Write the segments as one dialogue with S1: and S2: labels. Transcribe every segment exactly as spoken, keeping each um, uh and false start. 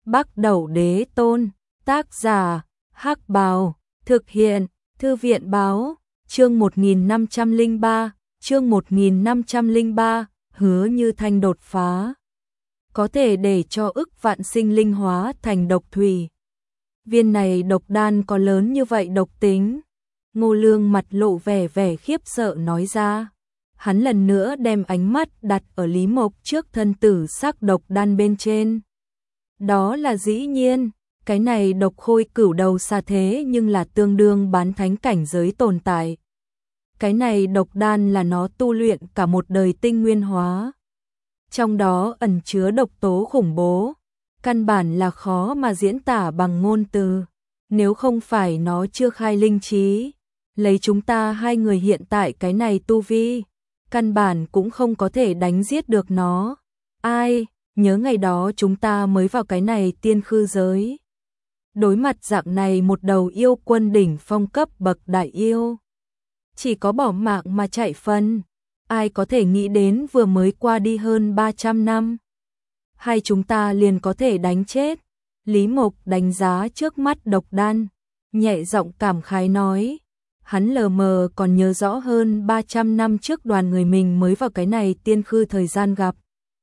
S1: Bắc Đẩu Đế Tôn, tác giả, Hắc Bào, thực hiện, Thư viện báo, chương một nghìn năm trăm lẻ ba, chương một nghìn năm trăm lẻ ba, Hứa Như Thanh đột phá. Có thể để cho ức vạn sinh linh hóa thành độc thủy. Viên này độc đan có lớn như vậy độc tính. Ngô Lương mặt lộ vẻ vẻ khiếp sợ nói ra. Hắn lần nữa đem ánh mắt đặt ở Lý Mộc trước thân tử sắc độc đan bên trên. Đó là dĩ nhiên, cái này độc khôi cửu đầu xa thế nhưng là tương đương bán thánh cảnh giới tồn tại. Cái này độc đan là nó tu luyện cả một đời tinh nguyên hóa. Trong đó ẩn chứa độc tố khủng bố, căn bản là khó mà diễn tả bằng ngôn từ. Nếu không phải nó chưa khai linh trí, lấy chúng ta hai người hiện tại cái này tu vi, căn bản cũng không có thể đánh giết được nó. Ai, nhớ ngày đó chúng ta mới vào cái này tiên khư giới. Đối mặt dạng này một đầu yêu quân đỉnh phong cấp bậc đại yêu. Chỉ có bỏ mạng mà chạy phân. Ai có thể nghĩ đến vừa mới qua đi hơn ba trăm năm. Hay chúng ta liền có thể đánh chết. Lý Mộc đánh giá trước mắt độc đan. Nhẹ giọng cảm khái nói. Hắn lờ mờ còn nhớ rõ hơn ba trăm năm trước đoàn người mình mới vào cái này tiên khư thời gian gặp.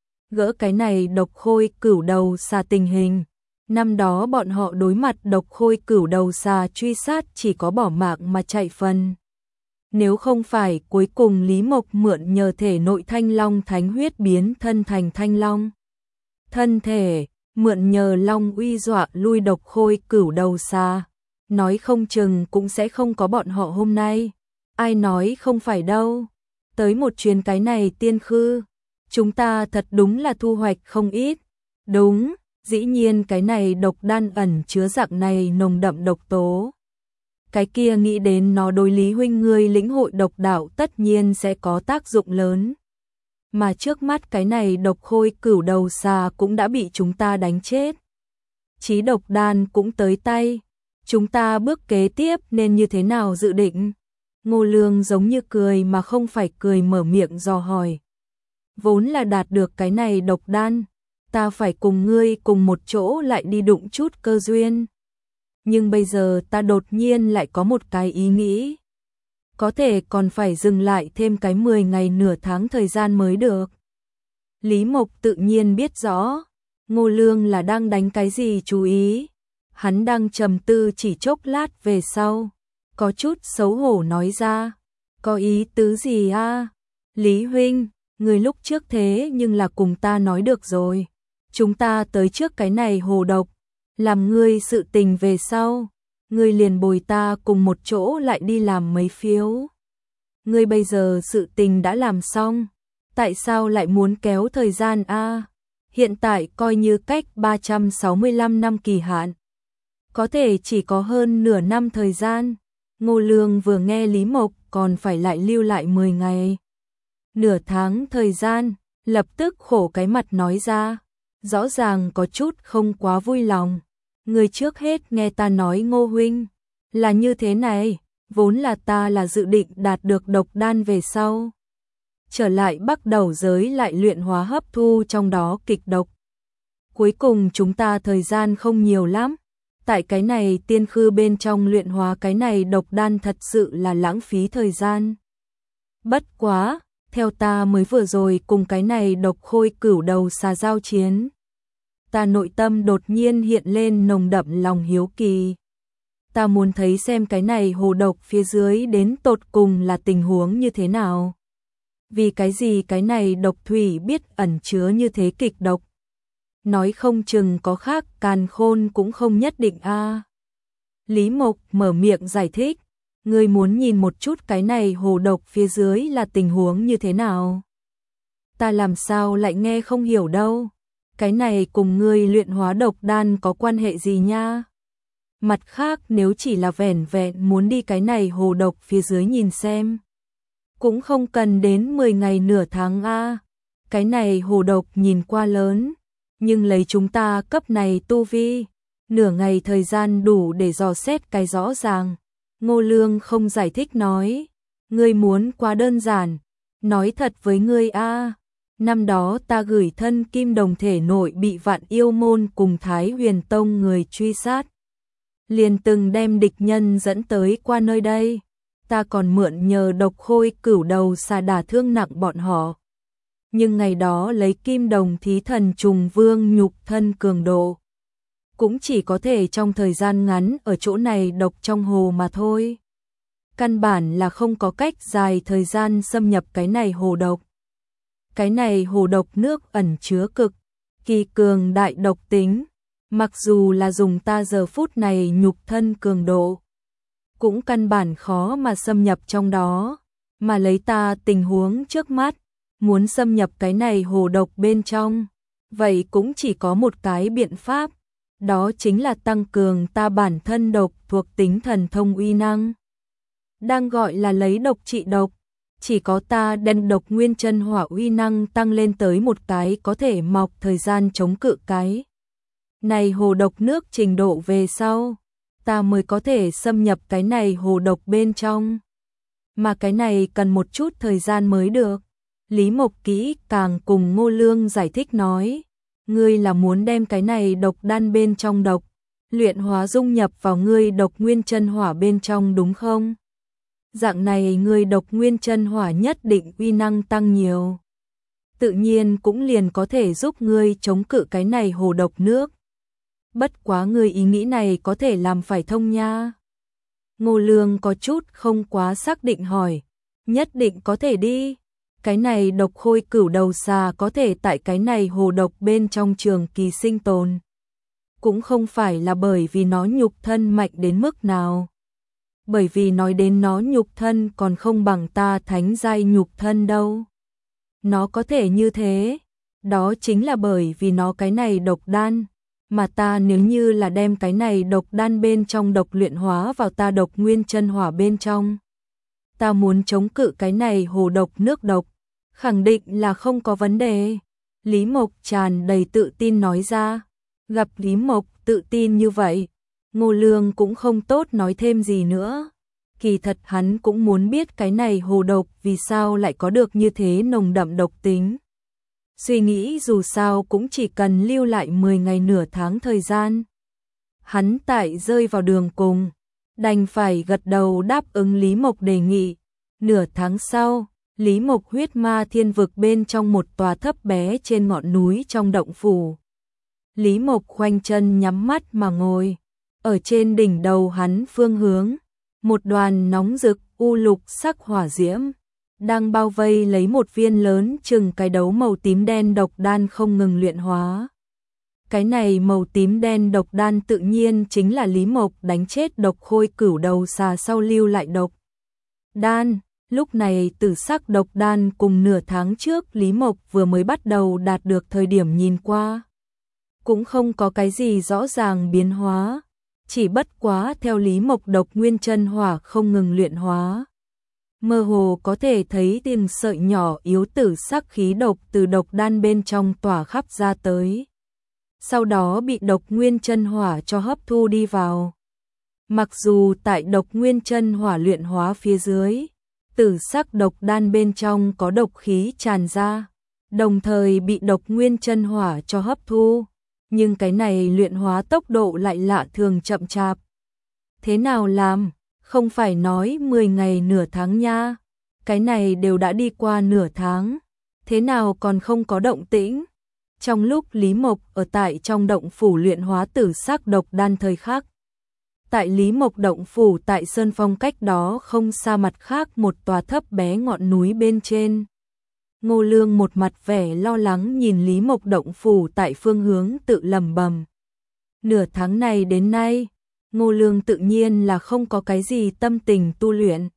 S1: Gỡ cái này độc khôi cửu đầu xà tình hình. Năm đó bọn họ đối mặt độc khôi cửu đầu xà truy sát chỉ có bỏ mạng mà chạy phân. Nếu không phải cuối cùng Lý Mộc mượn nhờ thể nội thanh long thánh huyết biến thân thành thanh long. Thân thể, mượn nhờ long uy dọa lui độc khôi cửu đầu xà. Nói không chừng cũng sẽ không có bọn họ hôm nay. Ai nói không phải đâu. Tới một chuyến cái này tiên khư. Chúng ta thật đúng là thu hoạch không ít. Đúng, dĩ nhiên cái này độc đan ẩn chứa dạng này nồng đậm độc tố. Cái kia nghĩ đến nó đối Lý huynh ngươi lĩnh hội độc đạo tất nhiên sẽ có tác dụng lớn. Mà trước mắt cái này độc khôi cửu đầu xà cũng đã bị chúng ta đánh chết. Chí độc đan cũng tới tay. Chúng ta bước kế tiếp nên như thế nào dự định? Ngô Lương giống như cười mà không phải cười mở miệng dò hỏi. Vốn là đạt được cái này độc đan, ta phải cùng ngươi cùng một chỗ lại đi đụng chút cơ duyên. Nhưng bây giờ ta đột nhiên lại có một cái ý nghĩ. Có thể còn phải dừng lại thêm cái mười ngày nửa tháng thời gian mới được. Lý Mộc tự nhiên biết rõ, Ngô Lương là đang đánh cái gì chú ý. Hắn đang trầm tư chỉ chốc lát về sau. Có chút xấu hổ nói ra. Có ý tứ gì a? Lý huynh, người lúc trước thế nhưng là cùng ta nói được rồi. Chúng ta tới trước cái này hồ độc. Làm ngươi sự tình về sau. Ngươi liền bồi ta cùng một chỗ lại đi làm mấy phiếu. Ngươi bây giờ sự tình đã làm xong. Tại sao lại muốn kéo thời gian a? Hiện tại coi như cách ba trăm sáu mươi lăm năm kỳ hạn. Có thể chỉ có hơn nửa năm thời gian. Ngô Lương vừa nghe Lý Mộc còn phải lại lưu lại mười ngày. Nửa tháng thời gian, lập tức khổ cái mặt nói ra. Rõ ràng có chút không quá vui lòng. Người trước hết nghe ta nói Ngô huynh. Là như thế này, vốn là ta là dự định đạt được độc đan về sau. Trở lại Bắc Đẩu giới lại luyện hóa hấp thu trong đó kịch độc. Cuối cùng chúng ta thời gian không nhiều lắm. Tại cái này tiên khư bên trong luyện hóa cái này độc đan thật sự là lãng phí thời gian. Bất quá, theo ta mới vừa rồi cùng cái này độc khôi cửu đầu xà giao chiến. Ta nội tâm đột nhiên hiện lên nồng đậm lòng hiếu kỳ. Ta muốn thấy xem cái này hồ độc phía dưới đến tột cùng là tình huống như thế nào. Vì cái gì cái này độc thủy biết ẩn chứa như thế kịch độc. Nói không chừng có khác càn khôn cũng không nhất định a. Lý Mộc mở miệng giải thích. Ngươi muốn nhìn một chút cái này hồ độc phía dưới là tình huống như thế nào. Ta làm sao lại nghe không hiểu đâu. Cái này cùng ngươi luyện hóa độc đan có quan hệ gì nha. Mặt khác nếu chỉ là vẻn vẹn muốn đi cái này hồ độc phía dưới nhìn xem. Cũng không cần đến mười ngày nửa tháng a. Cái này hồ độc nhìn qua lớn. Nhưng lấy chúng ta cấp này tu vi, nửa ngày thời gian đủ để dò xét cái rõ ràng. Ngô Lương không giải thích nói, ngươi muốn quá đơn giản, nói thật với ngươi a, Năm đó ta gửi thân kim đồng thể nội bị Vạn Yêu môn cùng Thái Huyền tông người truy sát, liền từng đem địch nhân dẫn tới qua nơi đây, ta còn mượn nhờ độc khôi cửu đầu xà đả thương nặng bọn họ. Nhưng ngày đó lấy kim đồng thí thần trùng vương nhục thân cường độ, cũng chỉ có thể trong thời gian ngắn ở chỗ này độc trong hồ mà thôi. Căn bản là không có cách dài thời gian xâm nhập cái này hồ độc. Cái này hồ độc nước ẩn chứa cực kỳ cường đại độc tính, mặc dù là dùng ta giờ phút này nhục thân cường độ, cũng căn bản khó mà xâm nhập trong đó, mà lấy ta tình huống trước mắt, muốn xâm nhập cái này hồ độc bên trong, vậy cũng chỉ có một cái biện pháp, đó chính là tăng cường ta bản thân độc thuộc tính thần thông uy năng. Đang gọi là lấy độc trị độc, chỉ có ta đem độc nguyên chân hỏa uy năng tăng lên tới một cái có thể mọc thời gian chống cự cái này hồ độc nước trình độ về sau, ta mới có thể xâm nhập cái này hồ độc bên trong. Mà cái này cần một chút thời gian mới được. Lý Mộc kỹ càng cùng Ngô Lương giải thích nói, ngươi là muốn đem cái này độc đan bên trong độc, luyện hóa dung nhập vào ngươi độc nguyên chân hỏa bên trong đúng không? Dạng này ngươi độc nguyên chân hỏa nhất định uy năng tăng nhiều. Tự nhiên cũng liền có thể giúp ngươi chống cự cái này hồ độc nước. Bất quá ngươi ý nghĩ này có thể làm phải thông nha. Ngô Lương có chút không quá xác định hỏi, nhất định có thể đi. Cái này độc khôi cửu đầu xà có thể tại cái này hồ độc bên trong trường kỳ sinh tồn. Cũng không phải là bởi vì nó nhục thân mạnh đến mức nào. Bởi vì nói đến nó nhục thân còn không bằng ta thánh giai nhục thân đâu. Nó có thể như thế, đó chính là bởi vì nó cái này độc đan, mà ta nếu như là đem cái này độc đan bên trong độc luyện hóa vào ta độc nguyên chân hỏa bên trong. Ta muốn chống cự cái này hồ độc nước độc, khẳng định là không có vấn đề. Lý Mộc tràn đầy tự tin nói ra. Gặp Lý Mộc tự tin như vậy, Ngô Lương cũng không tốt nói thêm gì nữa. Kỳ thật hắn cũng muốn biết cái này hồ độc vì sao lại có được như thế nồng đậm độc tính. Suy nghĩ dù sao cũng chỉ cần lưu lại mười ngày nửa tháng thời gian. Hắn tại rơi vào đường cùng, đành phải gật đầu đáp ứng Lý Mộc đề nghị. Nửa tháng sau, Lý Mộc huyết ma thiên vực bên trong một tòa thấp bé trên ngọn núi trong động phủ. Lý Mộc khoanh chân nhắm mắt mà ngồi. Ở trên đỉnh đầu hắn phương hướng, một đoàn nóng rực u lục sắc hỏa diễm đang bao vây lấy một viên lớn chừng cái đấu màu tím đen độc đan không ngừng luyện hóa. Cái này màu tím đen độc đan tự nhiên chính là Lý Mộc đánh chết độc khôi cửu đầu xà sau lưu lại độc đan. Lúc này tử sắc độc đan cùng nửa tháng trước Lý Mộc vừa mới bắt đầu đạt được thời điểm nhìn qua, cũng không có cái gì rõ ràng biến hóa, chỉ bất quá theo Lý Mộc độc nguyên chân hỏa không ngừng luyện hóa. Mơ hồ có thể thấy từng sợi nhỏ yếu tử sắc khí độc từ độc đan bên trong tỏa khắp ra tới. Sau đó bị độc nguyên chân hỏa cho hấp thu đi vào. Mặc dù tại độc nguyên chân hỏa luyện hóa phía dưới, tử sắc độc đan bên trong có độc khí tràn ra, đồng thời bị độc nguyên chân hỏa cho hấp thu, nhưng cái này luyện hóa tốc độ lại lạ thường chậm chạp. Thế nào làm? Không phải nói mười ngày nửa tháng nha, cái này đều đã đi qua nửa tháng, thế nào còn không có động tĩnh? Trong lúc Lý Mộc ở tại trong động phủ luyện hóa tử sắc độc đan thời khắc, tại Lý Mộc động phủ tại Sơn Phong cách đó không xa mặt khác một tòa thấp bé ngọn núi bên trên. Ngô Lương một mặt vẻ lo lắng nhìn Lý Mộc động phủ tại phương hướng tự lẩm bẩm. Nửa tháng này đến nay, Ngô Lương tự nhiên là không có cái gì tâm tình tu luyện.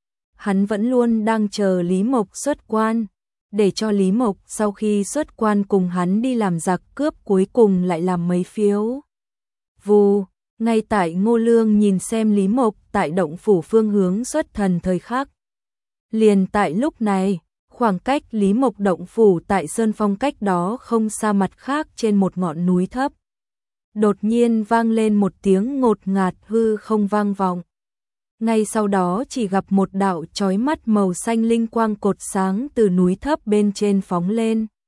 S1: Hắn vẫn luôn đang chờ Lý Mộc xuất quan, để cho Lý Mộc sau khi xuất quan cùng hắn đi làm giặc cướp cuối cùng lại làm mấy phiếu. Vù, ngay tại Ngô Lương nhìn xem Lý Mộc tại động phủ phương hướng xuất thần thời khắc. Liền tại lúc này, khoảng cách Lý Mộc động phủ tại Sơn Phong cách đó không xa mặt khác trên một ngọn núi thấp. Đột nhiên vang lên một tiếng ngột ngạt hư không vang vọng. Ngay sau đó chỉ gặp một đạo chói mắt màu xanh linh quang cột sáng từ núi thấp bên trên phóng lên.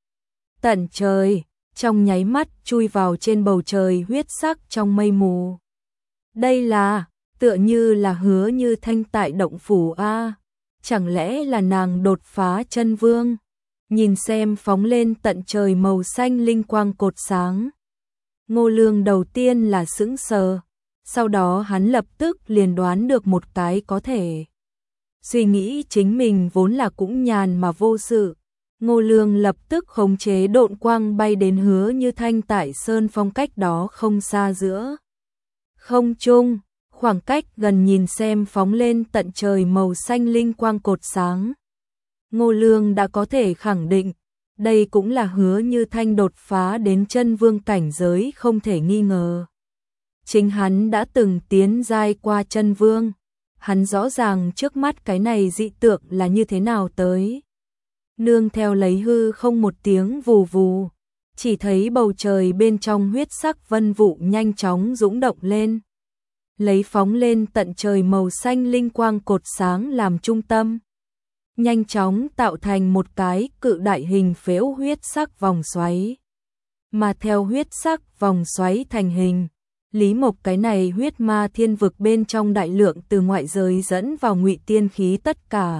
S1: tận trời, trong nháy mắt chui vào trên bầu trời huyết sắc trong mây mù. Đây là, tựa như là Hứa Như Thanh tại động phủ a, chẳng lẽ là nàng đột phá chân vương? Nhìn xem phóng lên tận trời màu xanh linh quang cột sáng. Ngô Lương đầu tiên là sững sờ, sau đó hắn lập tức liền đoán được một cái có thể. Suy nghĩ chính mình vốn là cũng nhàn mà vô sự. Ngô Lương lập tức khống chế độn quang bay đến Hứa Như Thanh tại sơn phong cách đó không xa giữa. Không trung, khoảng cách gần nhìn xem phóng lên tận trời màu xanh linh quang cột sáng. Ngô Lương đã có thể khẳng định, đây cũng là Hứa Như Thanh đột phá đến chân vương cảnh giới không thể nghi ngờ. Chính hắn đã từng tiến giai qua chân vương, hắn rõ ràng trước mắt cái này dị tượng là như thế nào tới. Nương theo lấy hư không một tiếng vù vù, chỉ thấy bầu trời bên trong huyết sắc vân vụ nhanh chóng dũng động lên. Lấy phóng lên tận trời màu xanh linh quang cột sáng làm trung tâm. Nhanh chóng tạo thành một cái cự đại hình phễu huyết sắc vòng xoáy. Mà theo huyết sắc vòng xoáy thành hình, Lý Mộc cái này huyết ma thiên vực bên trong đại lượng từ ngoại giới dẫn vào ngụy tiên khí tất cả.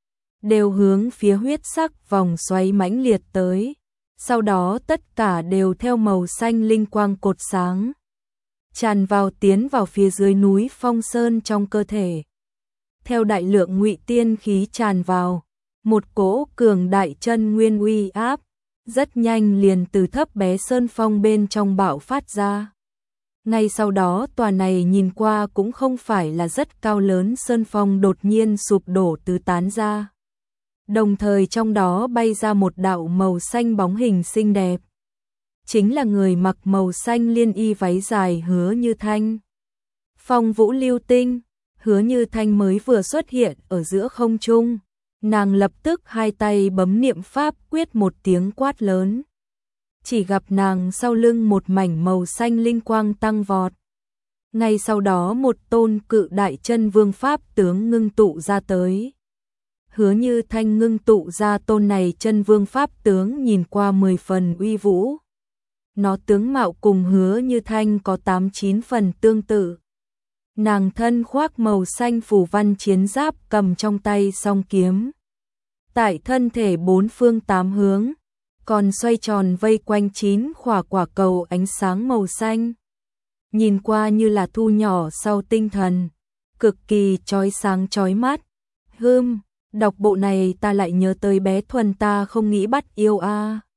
S1: Đều hướng phía huyết sắc vòng xoáy mãnh liệt tới. Sau đó tất cả đều theo màu xanh linh quang cột sáng. Tràn vào tiến vào phía dưới núi Phong Sơn trong cơ thể. Theo đại lượng ngụy tiên khí tràn vào, một cỗ cường đại chân nguyên uy áp, rất nhanh liền từ thấp bé sơn phong bên trong bạo phát ra. Ngay sau đó tòa này nhìn qua cũng không phải là rất cao lớn sơn phong đột nhiên sụp đổ tứ tán ra. Đồng thời trong đó bay ra một đạo màu xanh bóng hình xinh đẹp. Chính là người mặc màu xanh liên y váy dài Hứa Như Thanh. Phong Vũ Lưu Tinh, Hứa Như Thanh mới vừa xuất hiện ở giữa không trung, nàng lập tức hai tay bấm niệm pháp quyết một tiếng quát lớn. Chỉ gặp nàng sau lưng một mảnh màu xanh linh quang tăng vọt. Ngay sau đó một tôn cự đại chân vương pháp tướng ngưng tụ ra tới. Hứa Như Thanh ngưng tụ ra tôn này chân vương pháp tướng nhìn qua mười phần uy vũ. Nó tướng mạo cùng Hứa Như Thanh có tám chín phần tương tự. Nàng thân khoác màu xanh phủ văn chiến giáp cầm trong tay song kiếm. Tại thân thể bốn phương tám hướng, còn xoay tròn vây quanh chín khỏa quả cầu ánh sáng màu xanh. Nhìn qua như là thu nhỏ sau tinh thần, cực kỳ chói sáng chói mắt. Hừm, đọc bộ này ta lại nhớ tới bé Thuần ta không nghĩ bắt yêu a.